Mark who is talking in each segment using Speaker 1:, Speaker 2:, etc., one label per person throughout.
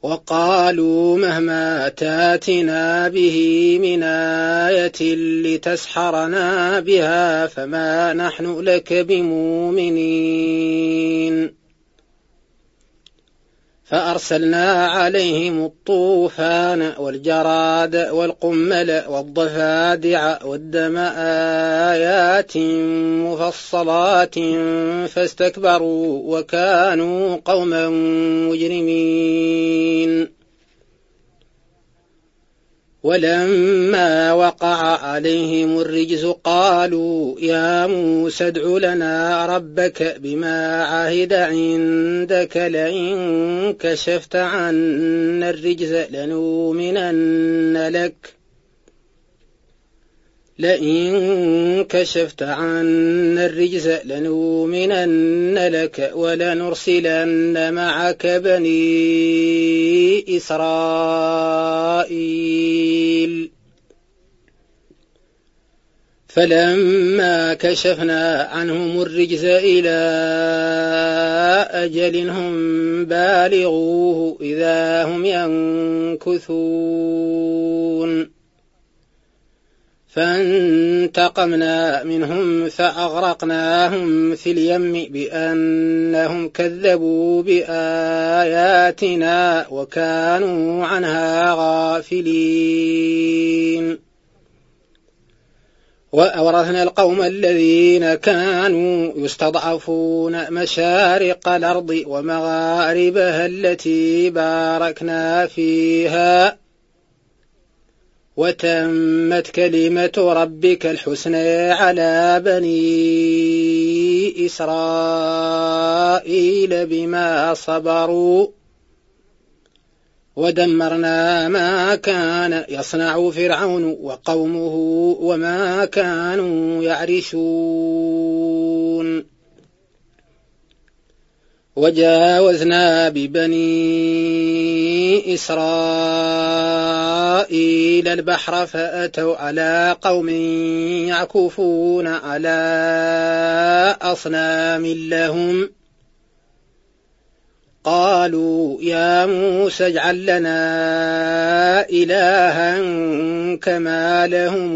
Speaker 1: وقالوا مهما تاتنا به من آية لتسحرنا بها فما نحن لك بمؤمنين. فأرسلنا عليهم الطوفان والجراد والقمل والضفادع والدم آيات مفصلات فاستكبروا وكانوا قوما مجرمين. ولما وقع عليهم الرجز قالوا يا موسى ادع لنا ربك بما عهد عندك لئن كشفت عنا الرجز لنؤمنن لك ولنرسلن معك بني إسرائيل. فلما كشفنا عنهم الرجز إلى أجل هم بالغوه إذا هم ينكثون. فانتقمنا منهم فأغرقناهم في اليم بأنهم كذبوا بآياتنا وكانوا عنها غافلين. وأورثنا القوم الذين كانوا يستضعفون مشارق الأرض ومغاربها التي باركنا فيها وتمت كلمة ربك الحسنى على بني إسرائيل بما صبروا ودمرنا ما كان يصنع فرعون وقومه وما كانوا يعرشون. وجاوزنا ببني إسرائيل البحر فأتوا على قوم يعكفون على أصنام لهم قالوا يا موسى اجعل لنا إلها كما لهم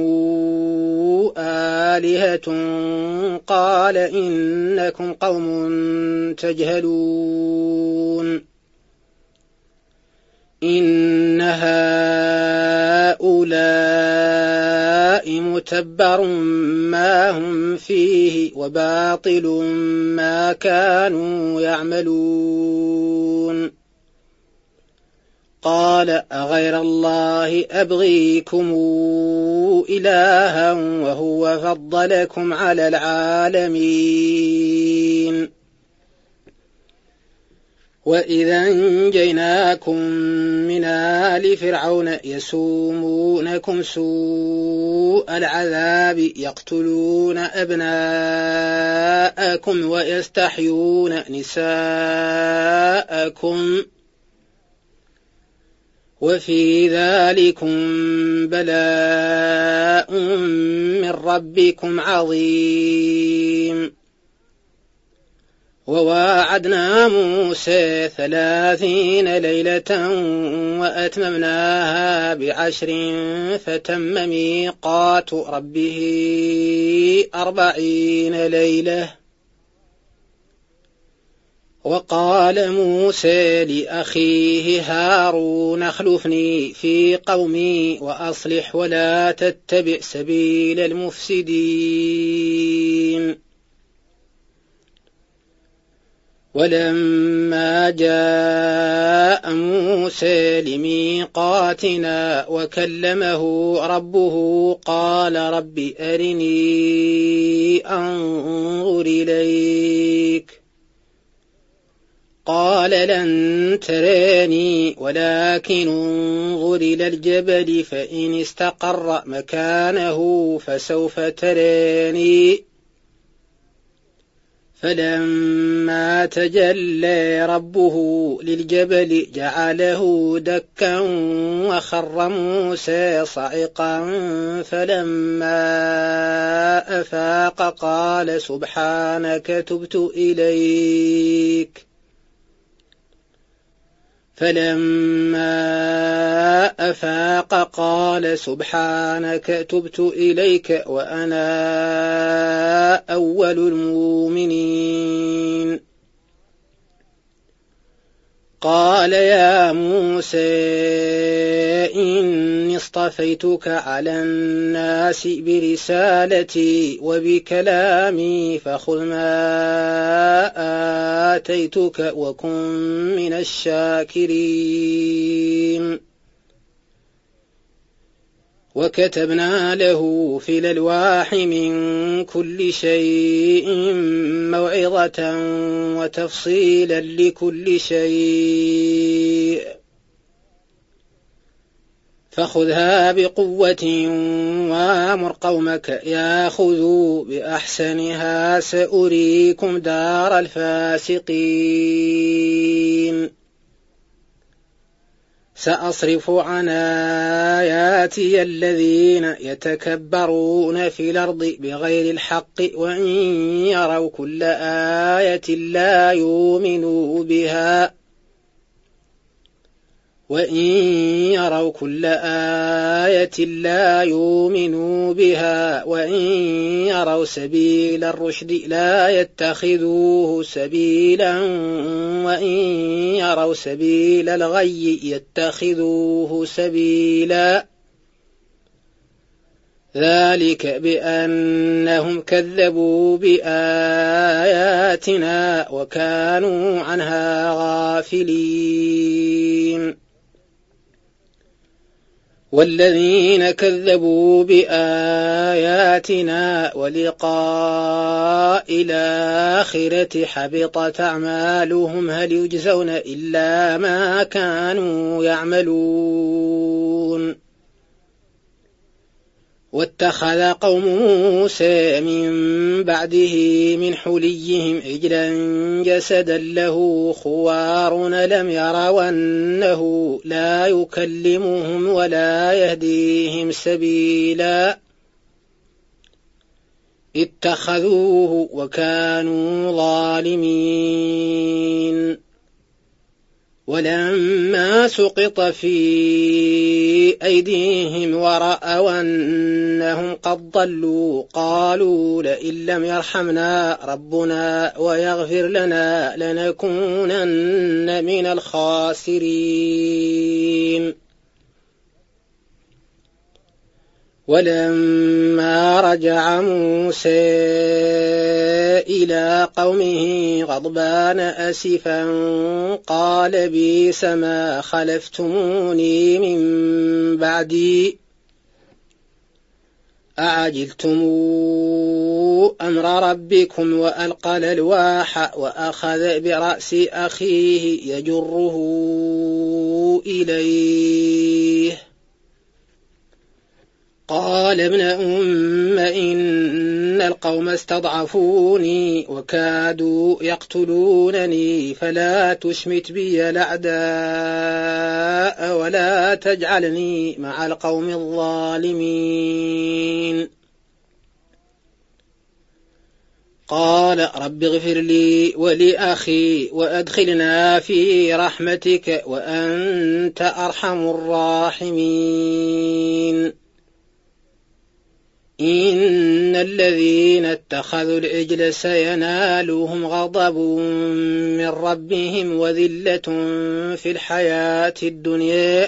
Speaker 1: آلهة قال إنكم قوم تجهلون. إن هؤلاء متبر ما هم فيه وباطل ما كانوا يعملون. قال أغير الله أبغيكم إلها وهو فضلكم على العالمين. وإذا أنجيناكم من آل فرعون يسومونكم سوء العذاب يقتلون أبناءكم ويستحيون نساءكم وفي ذلكم بلاء من ربكم عظيم. وواعدنا موسى 30 ليلة وأتممناها ب10 فتم ميقات ربه 40 ليلة. وقال موسى لأخيه هارون اخلفني في قومي وأصلح ولا تتبع سبيل المفسدين. ولما جاء موسى لميقاتنا وكلمه ربه قال رب أرني أنظر إليك قال لن تراني ولكن انظر إلى الجبل فإن استقر مكانه فسوف تراني. فلما تجلى ربه للجبل جعله دكا وخر موسى صعقا فلما أفاق قال سبحانك تبت إليك فلما أفاق قال سبحانك تبت إليك وأنا أول المؤمنين. قال يا موسى إني اصطفيتك على الناس برسالتي وبكلامي فخذ ما آتيتك وكن من الشاكرين. وكتبنا له في الألواح من كل شيء موعظة وتفصيلا لكل شيء فخذها بقوة وامر قومك ياخذوا بأحسنها سأريكم دار الفاسقين. سأصرف عن آياتي الذين يتكبرون في الأرض بغير الحق وإن يروا كل آية لا يؤمنوا بها وإن يروا سبيل الرشد لا يتخذوه سبيلا وإن يروا سبيل الغي يتخذوه سبيلا. ذلك بأنهم كذبوا بآياتنا وكانوا عنها غافلين. والذين كذبوا بآياتنا ولقاء الآخرة حبطت أعمالهم هل يجزون إلا ما كانوا يعملون. واتخذ قوم موسى من بعده من حليهم عجلا جسدا له خوار لم يروا أنه لا يكلمهم ولا يهديهم سبيلا اتخذوه وكانوا ظالمين. ولما سقط في أيديهم ورأوا أنهم قد ضلوا قالوا لئن لم يرحمنا ربنا ويغفر لنا لنكونن من الخاسرين. ولما رجع موسى إلى قومه غضبان أسفا قال بئس ما خلفتموني من بعدي أعجلتم أمر ربكم وألقى الألواح وأخذ برأس أخيه يجره إليه قال ابن أم إن القوم استضعفوني وكادوا يقتلونني فلا تشمت بي الأعداء ولا تجعلني مع القوم الظالمين. قال رب اغفر لي ولأخي وأدخلنا في رحمتك وأنت أرحم الراحمين. إن الذين اتخذوا العجل سينالهم غضب من ربهم وذلة في الحياة الدنيا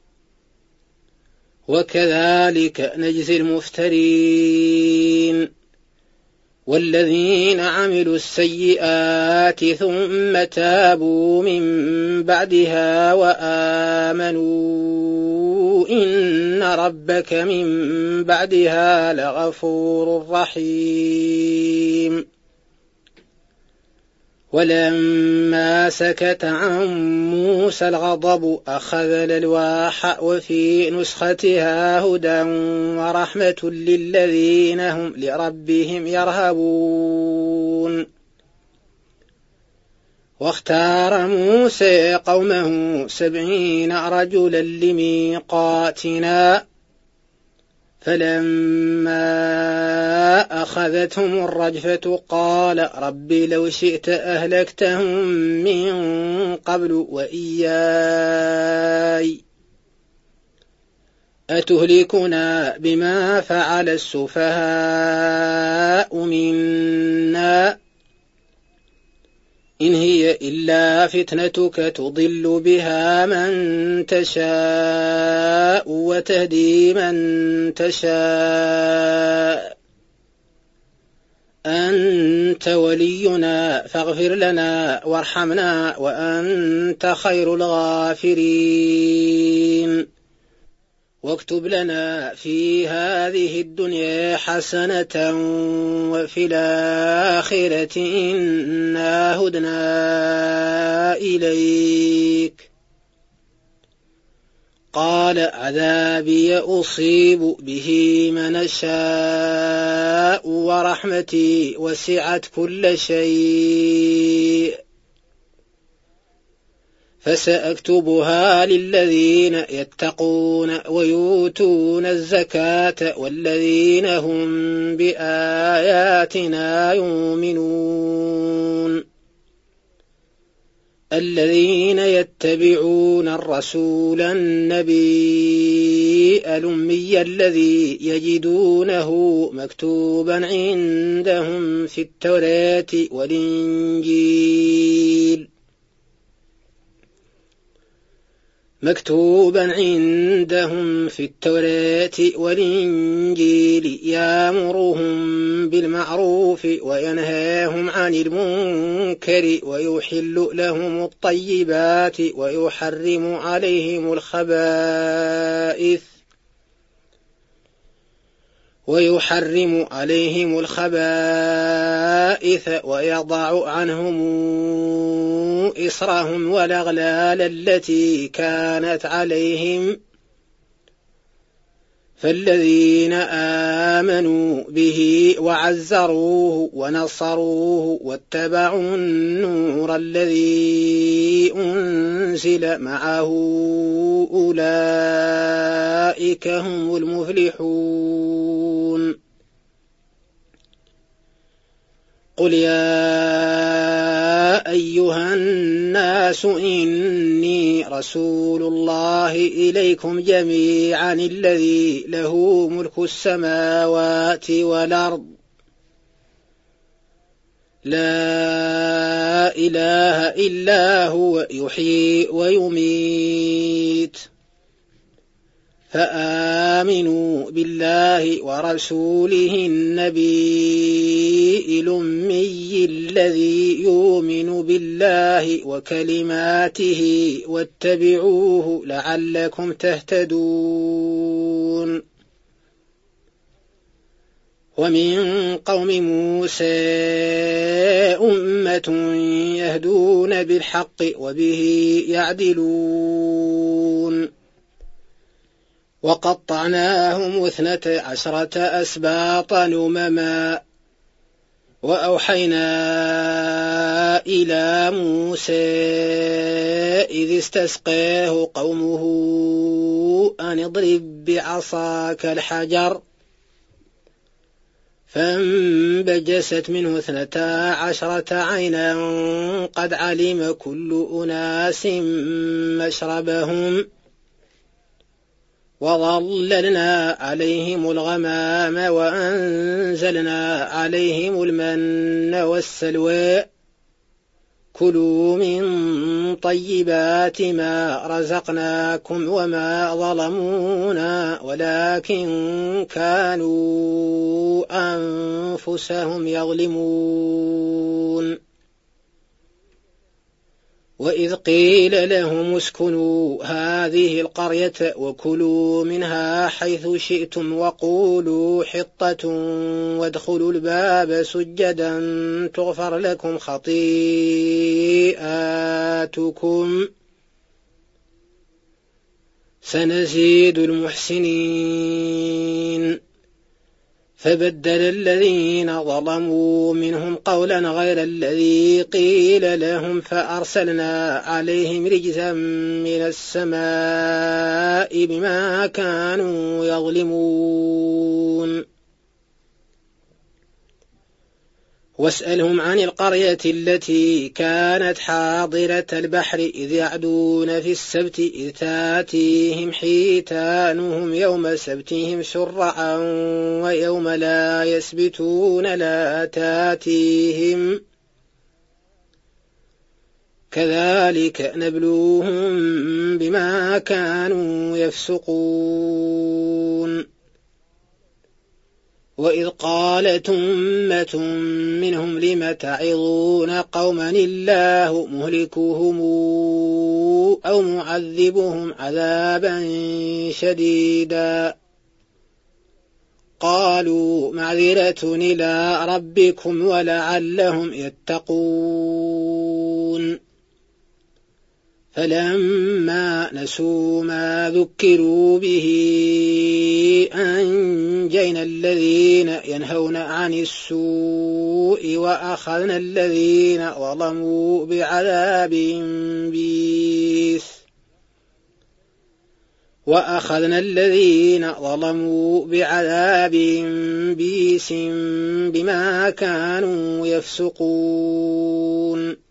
Speaker 1: وكذلك نجزي المفترين. والذين عملوا السيئات ثم تابوا من بعدها وآمنوا إن ربك من بعدها لغفور رحيم. ولما سكت عن موسى الغضب أخذ الألواح وفي نسختها هدى ورحمة للذين هم لربهم يرهبون. واختار موسى قومه 70 رجلا لميقاتنا فلما أخذتهم الرجفة قال رب لو شئت أهلكتهم من قبل وإياي أتهلكنا بما فعل السفهاء منا إن هي إلا فتنتك تضل بها من تشاء وتهدي من تشاء أنت ولينا فاغفر لنا وارحمنا وأنت خير الغافرين واكتب لنا في هذه الدنيا حسنة وفي الآخرة إنا هدنا إليك قال عذابي أصيب به من أشاء ورحمتي وسعت كل شيء فسأكتبها للذين يتقون ويؤتون الزكاة والذين هم بآياتنا يؤمنون الذين يتبعون الرسول النبي الأمي الذي يجدونه مكتوبا عندهم في التوراة والإنجيل يأمرهم بالمعروف وينهاهم عن المنكر ويحل لهم الطيبات ويحرم عليهم الخبائث ويضع عنهم إصرهم والأغلال التي كانت عليهم فالذين آمنوا به وعزروه ونصروه واتبعوا النور الذي أنزل معه أولئك هم المفلحون قل يا أيها الناس إني رسول الله إليكم جميعا الذي له ملك السماوات والأرض لا إله إلا هو يحيي ويميت فآمنوا بالله ورسوله النبي الأمي الذي يؤمن بالله وكلماته واتبعوه لعلكم تهتدون ومن قوم موسى أمة يهدون بالحق وبه يعدلون وقطعناهم 12 أسباطا أمما وأوحينا إلى موسى إذ استسقاه قومه أن اضرب بعصاك الحجر فانبجست منه 12 عينا قد علم كل أناس مشربهم وظللنا عليهم الغمام وأنزلنا عليهم المن والسلوى كلوا من طيبات ما رزقناكم وما ظلمونا ولكن كانوا أنفسهم يظلمون وإذ قيل لهم اسكنوا هذه القرية وكلوا منها حيث شئتم وقولوا حطة وادخلوا الباب سجدا تغفر لكم خطيئاتكم سنزيد المحسنين فبدل الذين ظلموا منهم قولا غير الذي قيل لهم فأرسلنا عليهم رجزا من السماء بما كانوا يظلمون واسألهم عن القرية التي كانت حاضرة البحر إذ يعدون في السبت إذ تاتيهم حيتانهم يوم سبتهم شرعا ويوم لا يسبتون لا تاتيهم كذلك نبلوهم بما كانوا يفسقون وإذ قالت أمة منهم لم تعظون قوما الله مهلكوهم أو معذبهم عذابا شديدا قالوا معذرة إلى ربكم ولعلهم يتقون فلما نسوا ما ذكروا به أنجينا الذين ينهون عن السوء وأخذنا الذين ظلموا بعذاب بئيس بما كانوا يفسقون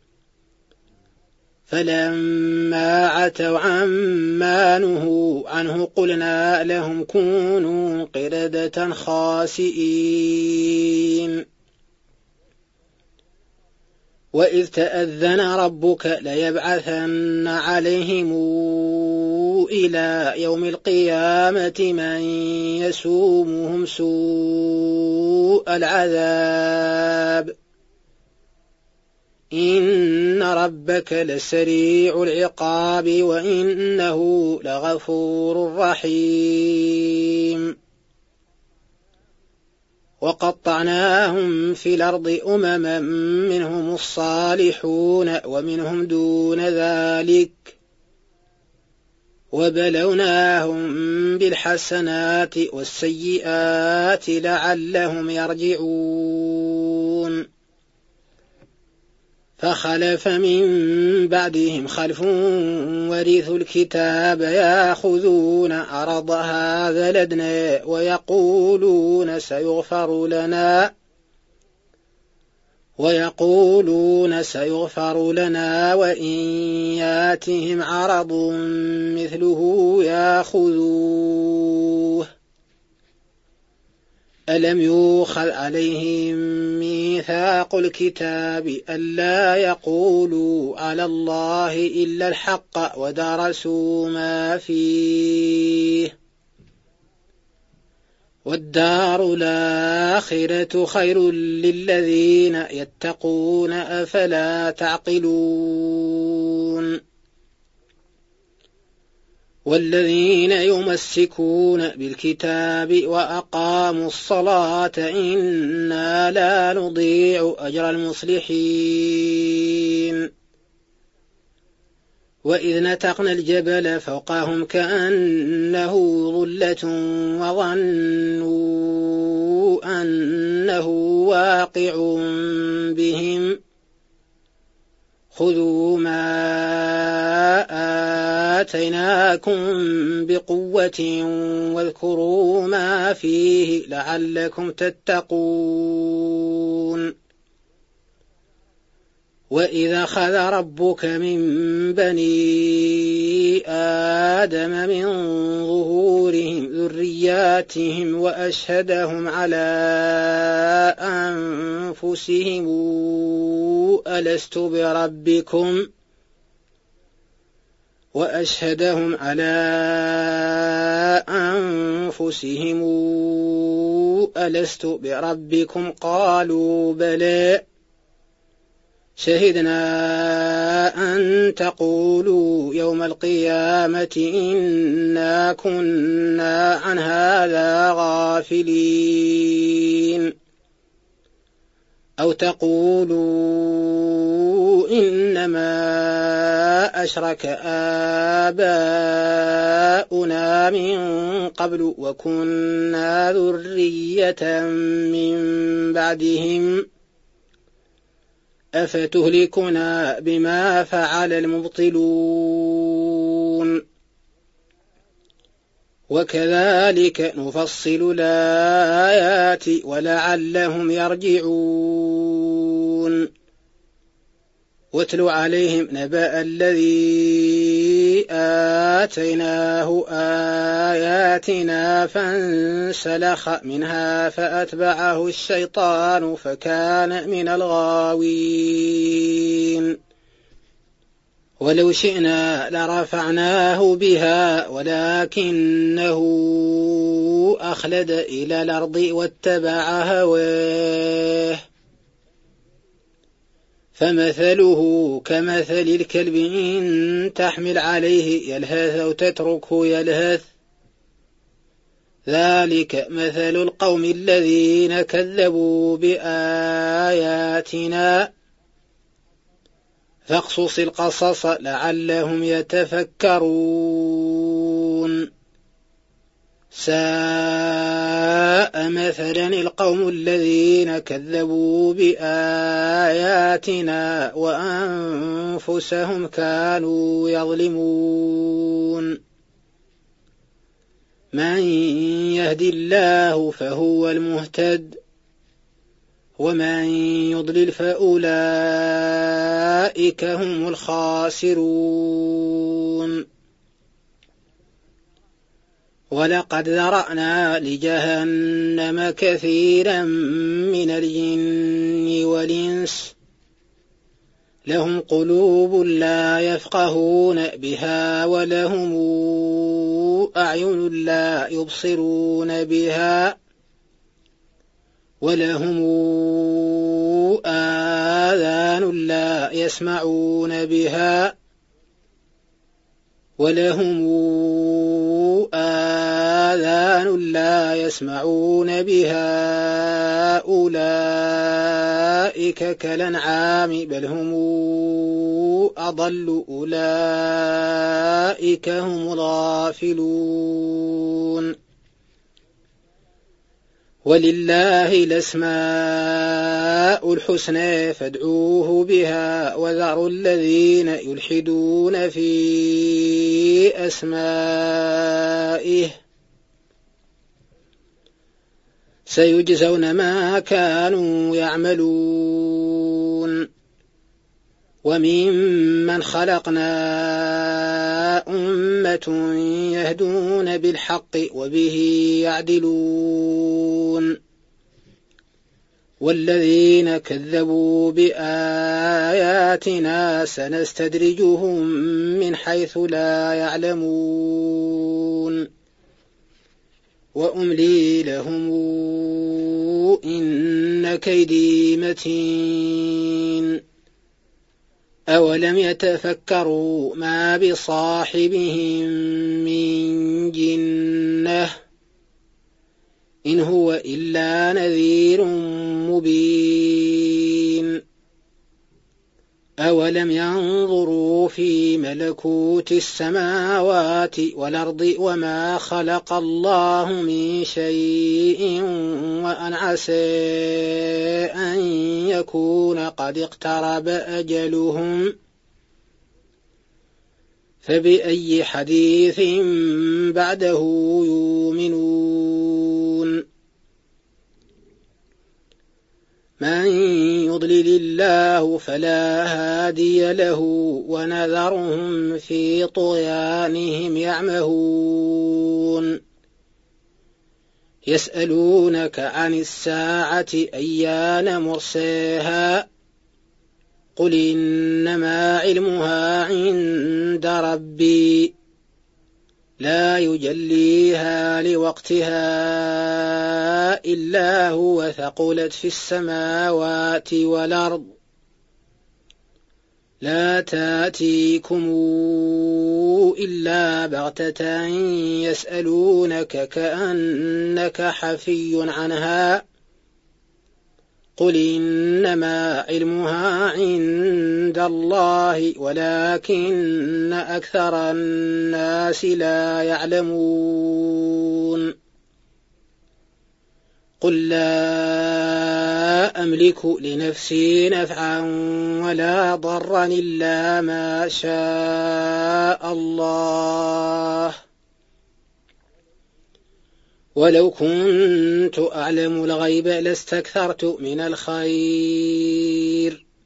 Speaker 1: فلما عتوا عما نهوا عنه قلنا لهم كونوا قردة خاسئين وإذ تأذن ربك ليبعثن عليهم إلى يوم القيامة من يسومهم سوء العذاب إن ربك لسريع العقاب وإنه لغفور رحيم وقطعناهم في الأرض أمما منهم الصالحون ومنهم دون ذلك وبلوناهم بالحسنات والسيئات لعلهم يرجعون فخلف من بعدهم خلف ورثوا الكتاب يأخذون عرض هذا الأدنى ويقولون سيغفر لنا وإن ياتهم عرض مثله يأخذوه ألم يؤخذ عليهم ميثاق الكتاب ألا يقولوا على الله إلا الحق ودرسوا ما فيه والدار الآخرة خير للذين يتقون أفلا تعقلون والذين يمسكون بالكتاب وأقاموا الصلاة إنا لا نضيع أجر المصلحين وإذ نتقنا الجبل فوقهم كأنه ظلة وظنوا أنه واقع بهم خذوا ما آتيناكم بقوة واذكروا ما فيه لعلكم تتقون وإذا أخذ ربك من بني آدم من ظهورهم ذرياتهم وأشهدهم على أنفسهم ألست بربكم قالوا بلى شهدنا أن تقولوا يوم القيامة إنا كنا عن هذا غافلين أو تقولوا إنما أشرك آباؤنا من قبل وكنا ذرية من بعدهم أفتهلكنا بما فعل المبطلون وكذلك نفصل الآيات ولعلهم يرجعون واتل عليهم نبأ الذي آتيناه آياتنا فانسلخ منها فأتبعه الشيطان فكان من الغاوين ولو شئنا لرفعناه بها ولكنه أخلد إلى الأرض واتبع هواه فمثله كمثل الكلب إن تحمل عليه يلهث أو تتركه يلهث ذلك مثل القوم الذين كذبوا بآياتنا فاقصص القصص لعلهم يتفكرون ساء مثلا القوم الذين كذبوا بآياتنا وأنفسهم كانوا يظلمون من يهد الله فهو المهتد ومن يضلل فأولئك هم الخاسرون ولقد ذرأنا لجهنم كثيرا من الجن والإنس لهم قلوب لا يفقهون بها ولهم أعين لا يبصرون بها ولهم آذان لا يسمعون بها ولهم آذان لا يسمعون بها أولئك كالأنعام بل هم أضل أولئك هم الغافلون ولله الأسماء الحسنى فادعوه بها وذروا الذين يلحدون في أسمائه سيجزون ما كانوا يعملون وممن خلقنا أمة يهدون بالحق وبه يعدلون والذين كذبوا بآياتنا سنستدرجهم من حيث لا يعلمون وأملي لهم إن كيدي متين أولم يتفكروا ما بصاحبهم من جنة إن هو إلا نذير مبين أولم ينظروا في ملكوت السماوات والأرض وما خلق الله من شيء وأن عسى أن يكون قد اقترب أجلهم فبأي حديث بعده يؤمنون من يضلل الله فلا هادي له ونذرهم في طغيانهم يعمهون يسألونك عن الساعة أيان مرساها قل إنما علمها عند ربي لا يجليها لوقتها إلا هو ثقلت في السماوات والأرض لا تأتيكم إلا بغتة يسألونك كأنك حفي عنها قل إنما علمها عند الله ولكن أكثر الناس لا يعلمون قل لا أملك لنفسي نفعا ولا ضرا إلا ما شاء الله ولو كنت أعلم الغيب لاستكثرت من الخير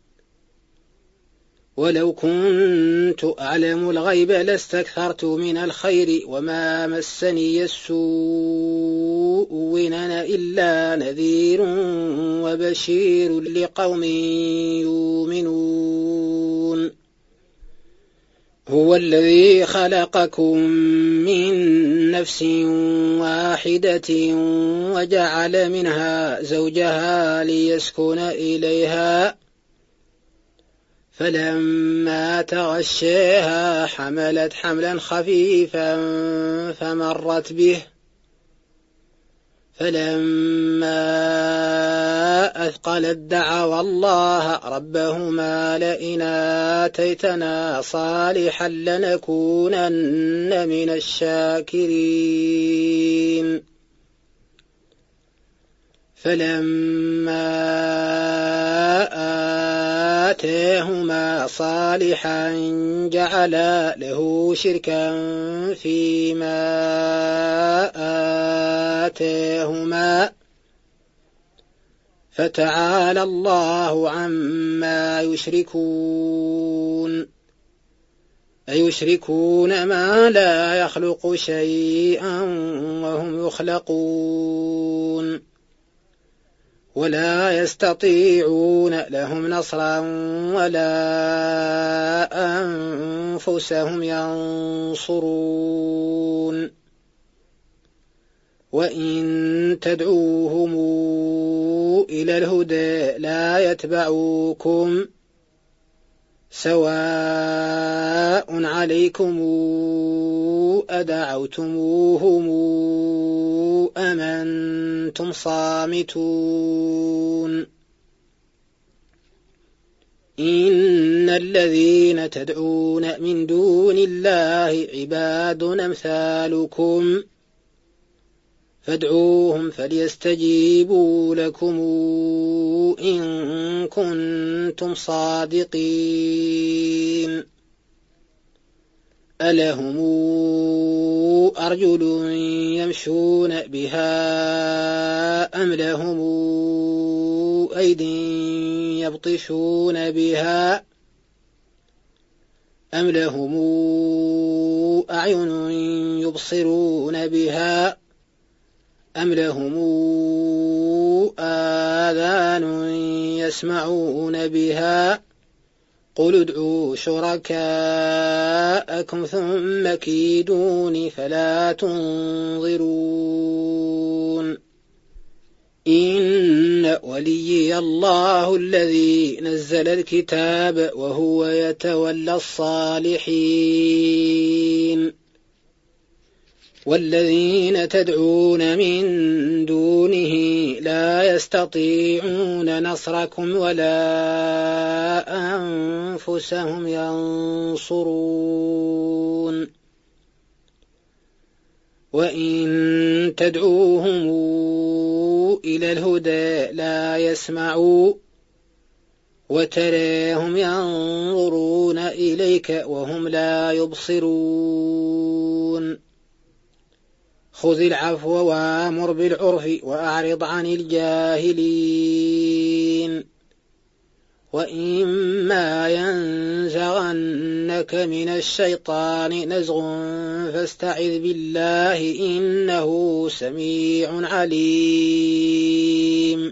Speaker 1: وما مسني السوء إن أنا إلا نذير وبشير لقوم يؤمنون هو الذي خلقكم من نفس واحدة وجعل منها زوجها ليسكن إليها فلما تغشاها حملت حملا خفيفا فمرت به فلما أثقلت دعوا الله ربهما لئن آتيتنا صالحا لنكونن من الشاكرين فلما آتاهما صالحا جعلا له شركا فيما آتاهما فتعالى الله عما يشركون أيشركون ما لا يخلق شيئا وهم يخلقون ولا يستطيعون لهم نصرا ولا أنفسهم ينصرون وإن تدعوهم إلى الهدى لا يتبعوكم سواء عليكم أدعوتموهم أم أنتم صامتون إن الذين تدعون من دون الله عباد أمثالكم فادعوهم فليستجيبوا لكم إن كنتم صادقين ألهم أرجل يمشون بها أم لهم أيد يبطشون بها أم لهم أعين يبصرون بها أم لهم آذان يسمعون بها قل ادعوا شركاءكم ثم كيدون فلا تنظرون إن وليي الله الذي نزل الكتاب وهو يتولى الصالحين والذين تدعون من دونه لا يستطيعون نصركم ولا أنفسهم ينصرون وإن تدعوهم إلى الهدى لا يسمعوا وتراهم ينظرون إليك وهم لا يبصرون خذ العفو وامر بالعرف وأعرض عن الجاهلين وإما ينزغنك من الشيطان نزغ فاستعذ بالله إنه سميع عليم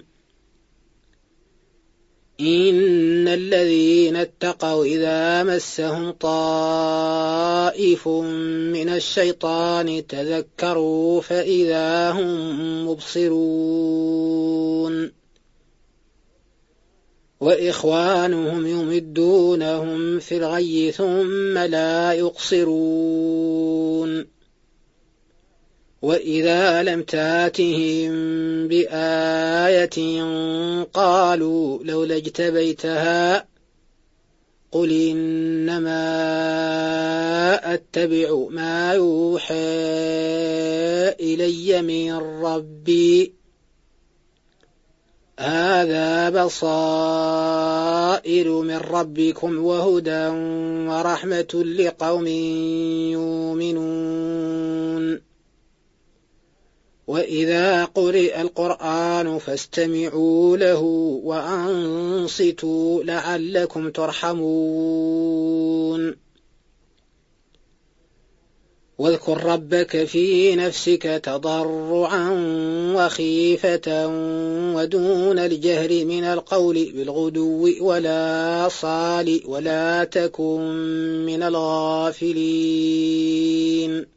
Speaker 1: إن الذين اتقوا إذا مسهم طائف من الشيطان تذكروا فإذا هم مبصرون وإخوانهم يمدونهم في الغي ثم لا يقصرون وإذا لم تاتهم بآية قالوا لولا اجتبيتها قل إنما أتبع ما يوحى إلي من ربي هذا بصائر من ربكم وهدى ورحمة لقوم يؤمنون وإذا قرئ القرآن فاستمعوا له وأنصتوا لعلكم ترحمون واذكر ربك في نفسك تضرعا وخيفة ودون الجهر من القول بالغدو ولا صال ولا تكن من الغافلين